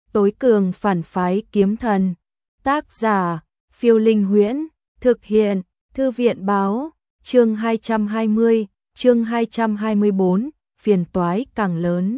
tối cường phản phái kiếm thần. Tác giả, Phiêu Linh Huyễn, thực hiện, Thư viện báo, chương 220, chương 224, phiền toái càng lớn.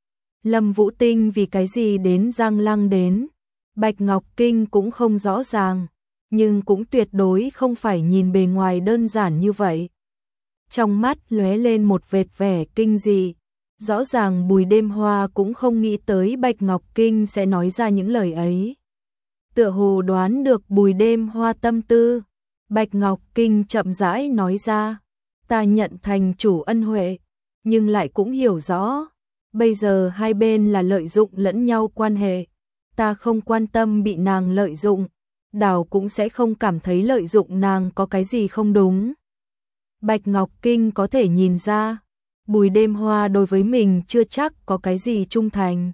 Lâm Vũ Tinh vì cái gì đến Giang Lăng đến, Bạch Ngọc Kinh cũng không rõ ràng, nhưng cũng tuyệt đối không phải nhìn bề ngoài đơn giản như vậy. Trong mắt lóe lên một vệt vẻ kinh dị, rõ ràng Bùi Đêm Hoa cũng không nghĩ tới Bạch Ngọc Kinh sẽ nói ra những lời ấy. Tựa hồ đoán được Bùi Đêm Hoa tâm tư, Bạch Ngọc Kinh chậm rãi nói ra, ta nhận thành chủ ân huệ, nhưng lại cũng hiểu rõ, bây giờ hai bên là lợi dụng lẫn nhau quan hệ, ta không quan tâm bị nàng lợi dụng, đảo cũng sẽ không cảm thấy lợi dụng nàng có cái gì không đúng. Bạch Ngọc Kinh có thể nhìn ra, Bùi Đêm Hoa đối với mình chưa chắc có cái gì trung thành.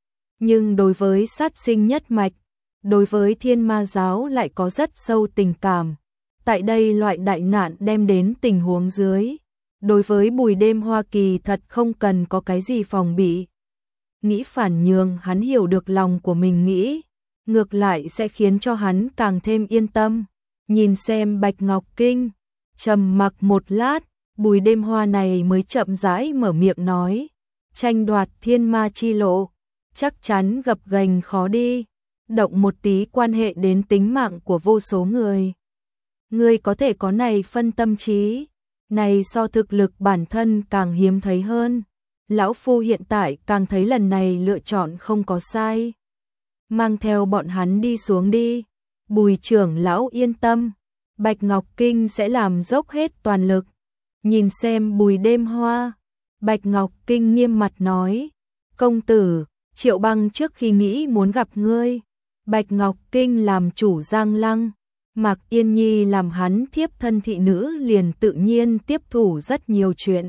Nhưng đối với sát sinh nhất mạch, đối với Thiên Ma giáo lại có rất sâu tình cảm. Tại đây loại đại nạn đem đến tình huống dưới, đối với Bùi Đêm Hoa kỳ thật không cần có cái gì phòng bị. Nghĩ phản nhường hắn hiểu được lòng của mình nghĩ, ngược lại sẽ khiến cho hắn càng thêm yên tâm. Nhìn xem Bạch Ngọc Kinh, trầm mặc một lát, Bùi Đêm Hoa này mới chậm rãi mở miệng nói, tranh đoạt thiên ma chi lộ, chắc chắn gập ghềnh khó đi, động một tí quan hệ đến tính mạng của vô số người. Ngươi có thể có này phân tâm trí, này so thực lực bản thân càng hiếm thấy hơn. Lão Phu hiện tại càng thấy lần này lựa chọn không có sai. Mang theo bọn hắn đi xuống đi, Bùi trưởng lão yên tâm, Bạch Ngọc Kinh sẽ làm dốc hết toàn lực. Nhìn xem Bùi Đêm Hoa, Bạch Ngọc Kinh nghiêm mặt nói, công tử, Triệu Băng trước khi nghĩ muốn gặp ngươi, Bạch Ngọc Kinh làm chủ Giang Lăng, Mạc Yên Nhi làm hắn thiếp thân thị nữ liền tự nhiên tiếp thủ rất nhiều chuyện.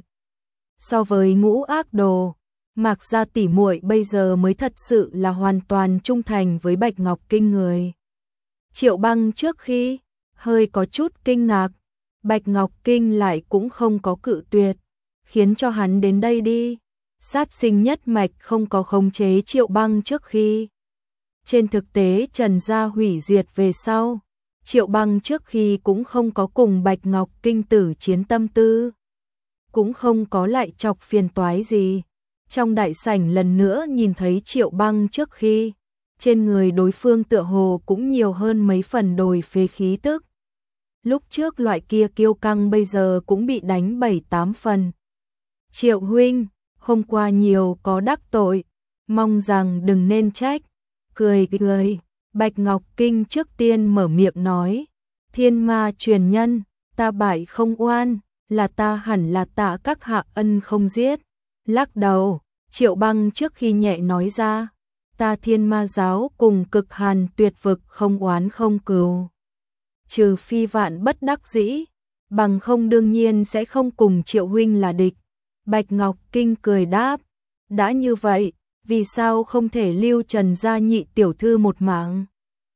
So với Ngũ Ác Đồ, Mạc gia tỷ muội bây giờ mới thật sự là hoàn toàn trung thành với Bạch Ngọc Kinh người. Triệu Băng trước khi hơi có chút kinh ngạc, Bạch Ngọc Kinh lại cũng không có cự tuyệt, khiến cho hắn đến đây đi. Sát sinh nhất mạch không có khống chế Triệu Băng trước khi. Trên thực tế Trần gia hủy diệt về sau, Triệu Băng trước khi cũng không có cùng Bạch Ngọc Kinh tử chiến tâm tư, cũng không có lại chọc phiền toái gì. Trong đại sảnh lần nữa nhìn thấy Triệu Băng trước khi, trên người đối phương tựa hồ cũng nhiều hơn mấy phần đồi phế khí tức. Lúc trước loại kia kiêu căng bây giờ cũng bị đánh 7-8 phần. Triệu huynh, hôm qua nhiều có đắc tội, mong rằng đừng nên trách. Cười cười, Bạch Ngọc Kinh trước tiên mở miệng nói, thiên ma truyền nhân, ta bại không oan, là ta hẳn là tạ các hạ ân không giết. Lắc đầu, Triệu Băng trước khi nhẹ nói ra, ta Thiên Ma giáo cùng Cực Hàn Tuyệt vực không oán không cừu. Trừ phi vạn bất đắc dĩ, bằng không đương nhiên sẽ không cùng Triệu huynh là địch. Bạch Ngọc Kinh cười đáp, đã như vậy, vì sao không thể lưu Trần gia nhị tiểu thư một mạng?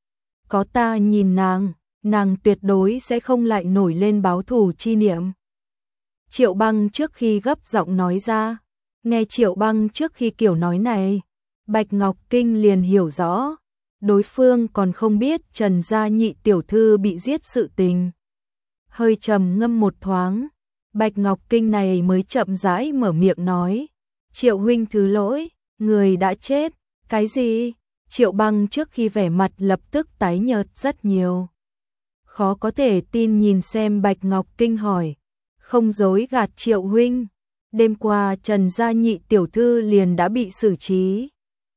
Có ta nhìn nàng tuyệt đối sẽ không lại nổi lên báo thù chi niệm. Triệu Băng trước khi gấp giọng nói ra, nghe Triệu Băng trước khi kiểu nói này, Bạch Ngọc Kinh liền hiểu rõ, đối phương còn không biết Trần gia nhị tiểu thư bị giết sự tình. Hơi trầm ngâm một thoáng, Bạch Ngọc Kinh này mới chậm rãi mở miệng nói, Triệu huynh thứ lỗi, người đã chết. Cái gì? Triệu Băng trước khi vẻ mặt lập tức tái nhợt rất nhiều. Khó có thể tin nhìn xem Bạch Ngọc Kinh hỏi, không dối gạt Triệu huynh, đêm qua Trần gia nhị tiểu thư liền đã bị xử trí.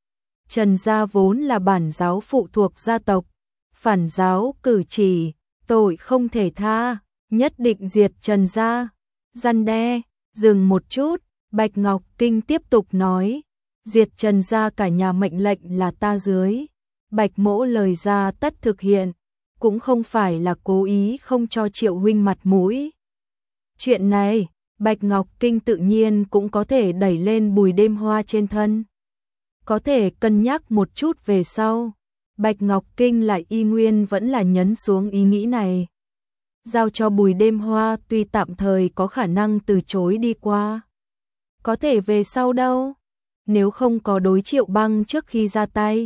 Trần gia vốn là bản giáo phụ thuộc gia tộc, phản giáo cử chỉ, tội không thể tha, nhất định diệt Trần gia. Răn đe, dừng một chút, Bạch Ngọc Kinh tiếp tục nói, diệt Trần gia cả nhà mệnh lệnh là ta dưới. Bạch mỗ lời ra tất thực hiện, cũng không phải là cố ý không cho Triệu huynh mặt mũi. Chuyện này, Bạch Ngọc Kinh tự nhiên cũng có thể đẩy lên Bùi Đêm Hoa trên thân. Có thể cân nhắc một chút về sau, Bạch Ngọc Kinh lại y nguyên vẫn là nhấn xuống ý nghĩ này. Giao cho Bùi Đêm Hoa tuy tạm thời có khả năng từ chối đi qua. Có thể về sau đâu, nếu không có đối Triệu Băng trước khi ra tay,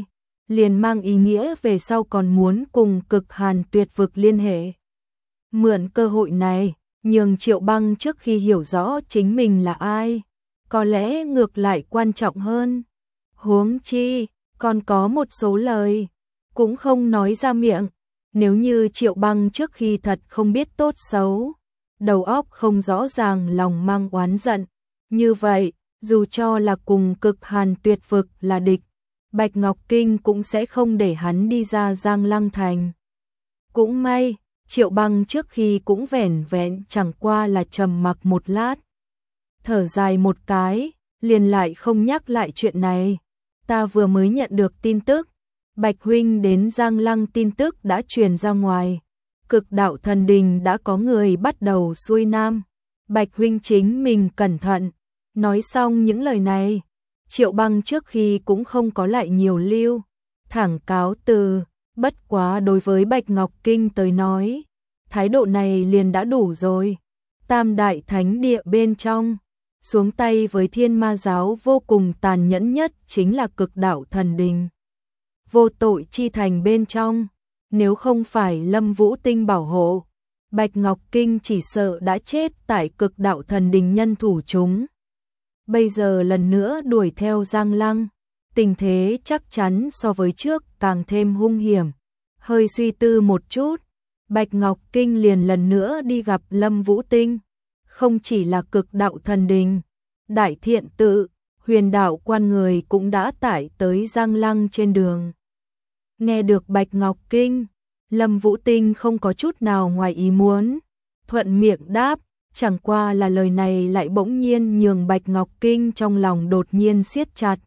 liền mang ý nghĩa về sau còn muốn cùng Cực Hàn Tuyệt Vực liên hệ. Mượn cơ hội này, nhường Triệu Băng trước khi hiểu rõ chính mình là ai, có lẽ ngược lại quan trọng hơn. Huống chi, còn có một số lời cũng không nói ra miệng, nếu như Triệu Băng trước khi thật không biết tốt xấu, đầu óc không rõ ràng, lòng mang oán giận, như vậy, dù cho là cùng Cực Hàn Tuyệt Vực là địch, Bạch Ngọc Kinh cũng sẽ không để hắn đi ra Giang Lăng Thành. Cũng may, Triệu Băng trước khi cũng vẻn vẹn chẳng qua là trầm mặc một lát, thở dài một cái, liền lại không nhắc lại chuyện này. Ta vừa mới nhận được tin tức, Bạch huynh đến Giang Lăng, tin tức đã truyền ra ngoài, Cực Đạo Thần Đình đã có người bắt đầu xuôi nam, Bạch huynh chính mình cẩn thận. Nói xong những lời này, Triệu Băng trước khi cũng không có lại nhiều lưu, thẳng cáo từ, bất quá đối với Bạch Ngọc Kinh tới nói, thái độ này liền đã đủ rồi. Tam đại thánh địa bên trong, xuống tay với Thiên Ma giáo vô cùng tàn nhẫn nhất chính là Cực Đạo Thần Đình. Vô tội chi thành bên trong, nếu không phải Lâm Vũ Tinh bảo hộ, Bạch Ngọc Kinh chỉ sợ đã chết tại Cực Đạo Thần Đình nhân thủ chúng. Bây giờ lần nữa đuổi theo Giang Lăng, tình thế chắc chắn so với trước càng thêm hung hiểm. Hơi suy tư một chút, Bạch Ngọc Kinh liền lần nữa đi gặp Lâm Vũ Tinh. Không chỉ là Cực Đạo Thần Đình, Đại Thiện Tự, Huyền Đạo Quan người cũng đã tải tới Giang Lăng trên đường. Nghe được Bạch Ngọc Kinh, Lâm Vũ Tinh không có chút nào ngoài ý muốn, thuận miệng đáp, chẳng qua là lời này lại bỗng nhiên nhường Bạch Ngọc Kinh trong lòng đột nhiên siết chặt.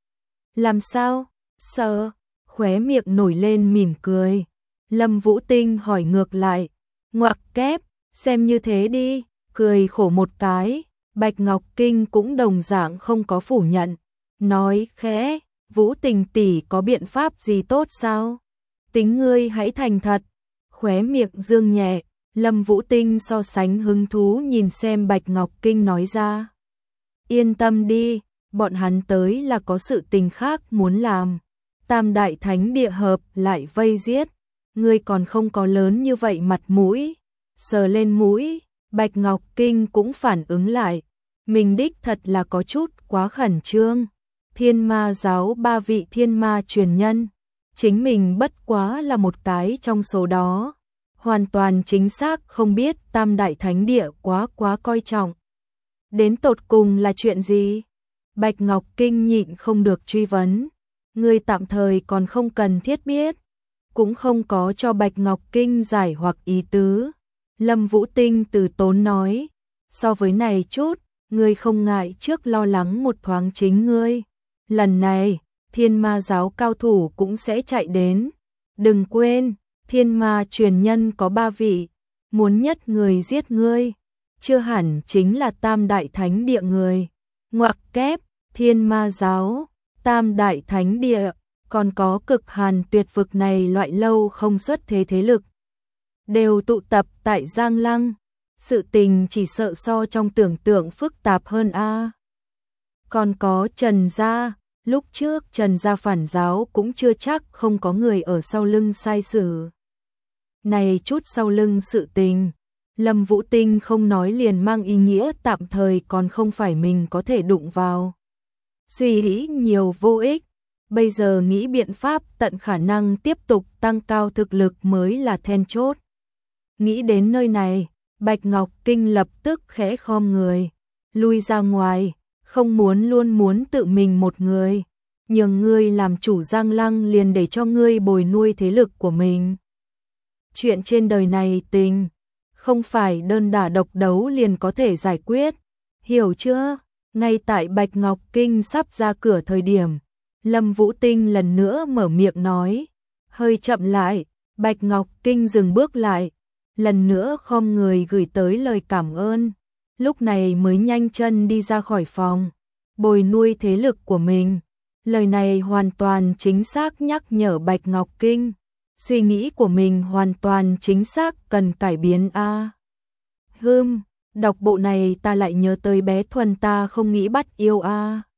Làm sao? Sợ? Khóe miệng nổi lên mỉm cười. Lâm Vũ Tinh hỏi ngược lại, ngoặc kép, xem như thế đi, cười khổ một cái. Bạch Ngọc Kinh cũng đồng dạng không có phủ nhận, nói khẽ, Vũ Tình tỷ có biện pháp gì tốt sao? Tính ngươi hãy thành thật. Khóe miệng dương nhẹ, Lâm Vũ Tinh so sánh hứng thú nhìn xem Bạch Ngọc Kinh nói ra. Yên tâm đi, bọn hắn tới là có sự tình khác muốn làm. Tam đại thánh địa hợp lại vây giết, ngươi còn không có lớn như vậy mặt mũi. Sờ lên mũi, Bạch Ngọc Kinh cũng phản ứng lại, mình đích thật là có chút quá khẩn trương. Thiên Ma giáo 3 vị thiên ma truyền nhân, chính mình bất quá là một cái trong số đó, hoàn toàn chính xác không biết Tam đại thánh địa quá coi trọng. Đến tột cùng là chuyện gì? Bạch Ngọc Kinh nhịn không được truy vấn. Ngươi tạm thời còn không cần thiết biết, cũng không có cho Bạch Ngọc Kinh giải hoặc ý tứ. Lâm Vũ Tinh từ tốn nói, so với này chút, ngươi không ngại trước lo lắng một thoáng chính ngươi. Lần này, Thiên Ma giáo cao thủ cũng sẽ chạy đến. Đừng quên, Thiên Ma truyền nhân có 3 vị, muốn nhất người giết ngươi, chưa hẳn chính là Tam đại thánh địa người. Ngoặc kép, Thiên Ma giáo, Tam đại thánh địa, còn có Cực Hàn Tuyệt Vực này loại lâu không xuất thế thế lực, đều tụ tập tại Giang Lăng. Sự tình chỉ sợ so trong tưởng tượng phức tạp hơn a. Còn có Trần gia, lúc trước Trần gia phản giáo cũng chưa chắc không có người ở sau lưng sai sử. Này chút sau lưng sự tình, Lâm Vũ Tinh không nói liền mang ý nghĩa tạm thời còn không phải mình có thể đụng vào. Suy nghĩ nhiều vô ích, bây giờ nghĩ biện pháp tận khả năng tiếp tục tăng cao thực lực mới là then chốt. Nghĩ đến nơi này, Bạch Ngọc Kinh lập tức khẽ khom người, lui ra ngoài, không luôn muốn tự mình một người, nhường ngươi làm chủ Giang Lăng liền để cho ngươi bồi nuôi thế lực của mình. Chuyện trên đời này tình, không phải đơn đả độc đấu liền có thể giải quyết, hiểu chưa? Ngay tại Bạch Ngọc Kinh sắp ra cửa thời điểm, Lâm Vũ Tinh lần nữa mở miệng nói, hơi chậm lại, Bạch Ngọc Kinh dừng bước lại, lần nữa khom người gửi tới lời cảm ơn, lúc này mới nhanh chân đi ra khỏi phòng, bồi nuôi thế lực của mình. Lời này hoàn toàn chính xác nhắc nhở Bạch Ngọc Kinh, suy nghĩ của mình hoàn toàn chính xác cần cải biến a. Đọc bộ này ta lại nhớ tới bé Thuần ta không nghĩ bắt yêu a.